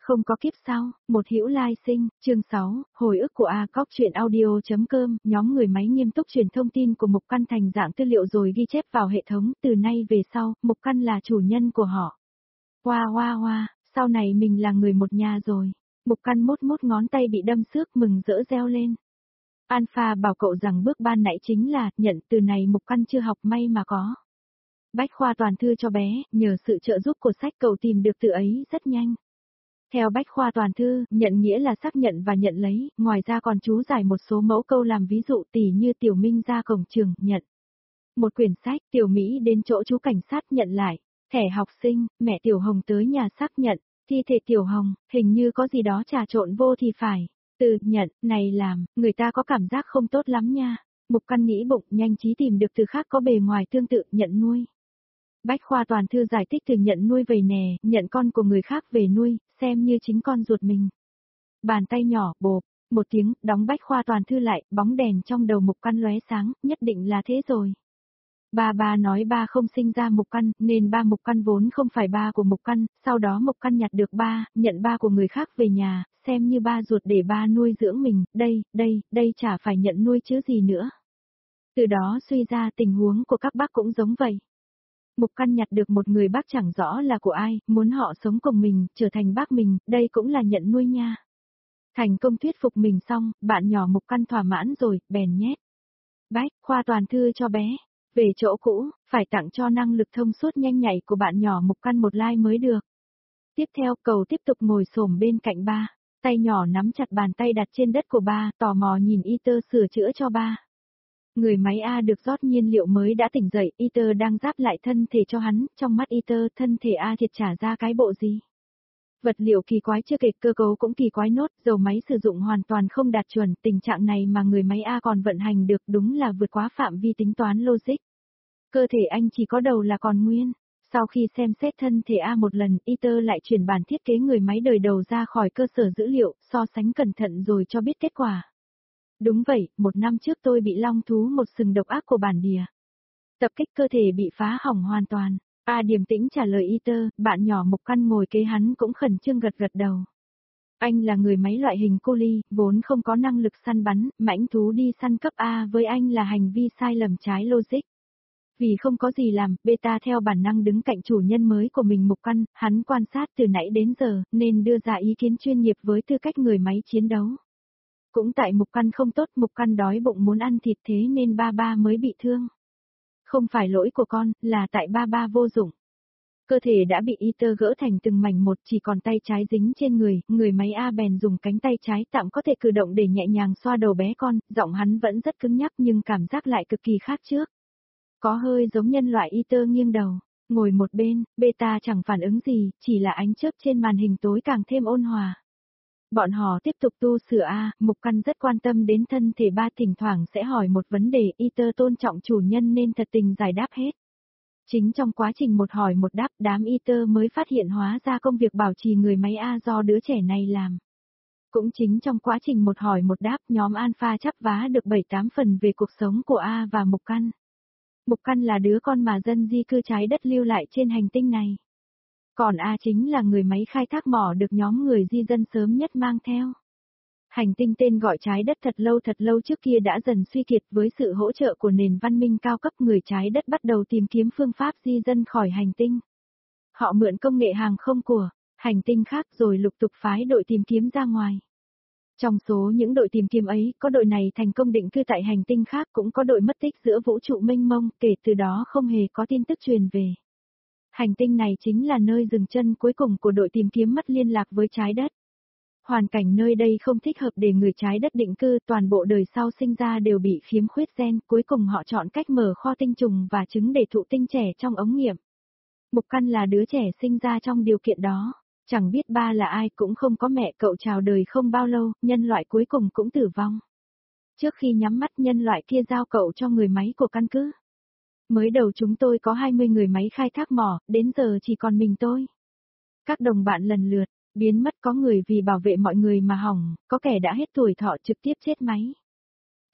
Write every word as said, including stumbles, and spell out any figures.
Không có kiếp sau, một hữu lai sinh, chương sáu, hồi ức của A Cóc truyện audio.com, nhóm người máy nghiêm túc truyền thông tin của Mục Căn thành dạng tư liệu rồi ghi chép vào hệ thống, từ nay về sau, Mục Căn là chủ nhân của họ. Hoa hoa hoa, sau này mình là người một nhà rồi. Mục Căn mốt mốt ngón tay bị đâm xước mừng rỡ reo lên. Alpha bảo cậu rằng bước ban nãy chính là, nhận từ này Mục Căn chưa học may mà có. Bách khoa toàn thư cho bé, nhờ sự trợ giúp của sách cậu tìm được từ ấy rất nhanh. Theo Bách khoa toàn thư, nhận nghĩa là xác nhận và nhận lấy, ngoài ra còn chú giải một số mẫu câu làm ví dụ tỉ như Tiểu Minh ra cổng trường, nhận. Một quyển sách, Tiểu Mỹ đến chỗ chú cảnh sát nhận lại, thẻ học sinh, mẹ Tiểu Hồng tới nhà xác nhận, thi thể Tiểu Hồng, hình như có gì đó trà trộn vô thì phải. Từ, nhận, này làm, người ta có cảm giác không tốt lắm nha. Mục Căn nghĩ bụng, nhanh trí tìm được từ khác có bề ngoài tương tự, nhận nuôi. Bách khoa toàn thư giải thích từ nhận nuôi về nè, nhận con của người khác về nuôi, xem như chính con ruột mình. Bàn tay nhỏ, bộp, một tiếng, đóng bách khoa toàn thư lại, bóng đèn trong đầu Mục Căn lóe sáng, nhất định là thế rồi. Ba ba nói ba không sinh ra Mục Căn, nên ba Mục Căn vốn không phải ba của Mục Căn, sau đó Mục Căn nhặt được ba, nhận ba của người khác về nhà, xem như ba ruột để ba nuôi dưỡng mình, đây, đây, đây chả phải nhận nuôi chứ gì nữa. Từ đó suy ra tình huống của các bác cũng giống vậy. Mục Căn nhặt được một người bác chẳng rõ là của ai, muốn họ sống cùng mình, trở thành bác mình, đây cũng là nhận nuôi nha. Thành công thuyết phục mình xong, bạn nhỏ Mục Căn thỏa mãn rồi, bèn nhét. Bách khoa toàn thư cho bé. Về chỗ cũ, phải tặng cho năng lực thông suốt nhanh nhạy của bạn nhỏ Mục Căn một like mới được. Tiếp theo, cậu tiếp tục ngồi xổm bên cạnh ba, tay nhỏ nắm chặt bàn tay đặt trên đất của ba, tò mò nhìn Iter sửa chữa cho ba. Người máy A được rót nhiên liệu mới đã tỉnh dậy, Iter đang giáp lại thân thể cho hắn, trong mắt Iter thân thể A thiệt trả ra cái bộ gì. Vật liệu kỳ quái chưa kể, cơ cấu cũng kỳ quái nốt, dầu máy sử dụng hoàn toàn không đạt chuẩn, tình trạng này mà người máy A còn vận hành được đúng là vượt quá phạm vi tính toán logic. Cơ thể anh chỉ có đầu là còn nguyên. Sau khi xem xét thân thể A một lần, Iter lại chuyển bản thiết kế người máy đời đầu ra khỏi cơ sở dữ liệu, so sánh cẩn thận rồi cho biết kết quả. Đúng vậy, một năm trước tôi bị long thú một sừng độc ác của bản địa. Tập kích cơ thể bị phá hỏng hoàn toàn. A điềm tĩnh trả lời Iter, bạn nhỏ Mục Căn ngồi kế hắn cũng khẩn trương gật gật đầu. Anh là người máy loại hình cô ly, vốn không có năng lực săn bắn, mãnh thú đi săn cấp A với anh là hành vi sai lầm trái logic. Vì không có gì làm, Beta theo bản năng đứng cạnh chủ nhân mới của mình Mục Căn, hắn quan sát từ nãy đến giờ, nên đưa ra ý kiến chuyên nghiệp với tư cách người máy chiến đấu. Cũng tại Mục Căn không tốt, Mục Căn đói bụng muốn ăn thịt thế nên ba ba mới bị thương. Không phải lỗi của con, là tại ba ba vô dụng. Cơ thể đã bị Iter gỡ thành từng mảnh một, chỉ còn tay trái dính trên người, người máy A bèn dùng cánh tay trái tạm có thể cử động để nhẹ nhàng xoa đầu bé con, giọng hắn vẫn rất cứng nhắc nhưng cảm giác lại cực kỳ khác trước. Có hơi giống nhân loại. Iter nghiêng đầu, ngồi một bên, Beta chẳng phản ứng gì, chỉ là ánh chớp trên màn hình tối càng thêm ôn hòa. Bọn họ tiếp tục tu sửa A, Mục Căn rất quan tâm đến thân thể ba, thỉnh thoảng sẽ hỏi một vấn đề, Iter tôn trọng chủ nhân nên thật tình giải đáp hết. Chính trong quá trình một hỏi một đáp, đám Iter mới phát hiện hóa ra công việc bảo trì người máy A do đứa trẻ này làm. Cũng chính trong quá trình một hỏi một đáp, nhóm Alpha chắp vá được bảy tám phần về cuộc sống của A và Mục Căn. Mục Căn là đứa con mà dân di cư trái đất lưu lại trên hành tinh này. Còn A chính là người máy khai thác mỏ được nhóm người di dân sớm nhất mang theo. Hành tinh tên gọi trái đất thật lâu thật lâu trước kia đã dần suy kiệt, với sự hỗ trợ của nền văn minh cao cấp, người trái đất bắt đầu tìm kiếm phương pháp di dân khỏi hành tinh. Họ mượn công nghệ hàng không của hành tinh khác rồi lục tục phái đội tìm kiếm ra ngoài. Trong số những đội tìm kiếm ấy, có đội này thành công định cư tại hành tinh khác, cũng có đội mất tích giữa vũ trụ mênh mông, kể từ đó không hề có tin tức truyền về. Hành tinh này chính là nơi dừng chân cuối cùng của đội tìm kiếm mất liên lạc với trái đất. Hoàn cảnh nơi đây không thích hợp để người trái đất định cư, toàn bộ đời sau sinh ra đều bị khiếm khuyết gen, cuối cùng họ chọn cách mở kho tinh trùng và trứng để thụ tinh trẻ trong ống nghiệm. Mục Căn là đứa trẻ sinh ra trong điều kiện đó, chẳng biết ba là ai, cũng không có mẹ, cậu chào đời không bao lâu, nhân loại cuối cùng cũng tử vong. Trước khi nhắm mắt, nhân loại kia giao cậu cho người máy của căn cứ. Mới đầu chúng tôi có hai mươi người máy khai thác mỏ, đến giờ chỉ còn mình tôi. Các đồng bạn lần lượt biến mất, có người vì bảo vệ mọi người mà hỏng, có kẻ đã hết tuổi thọ trực tiếp chết máy.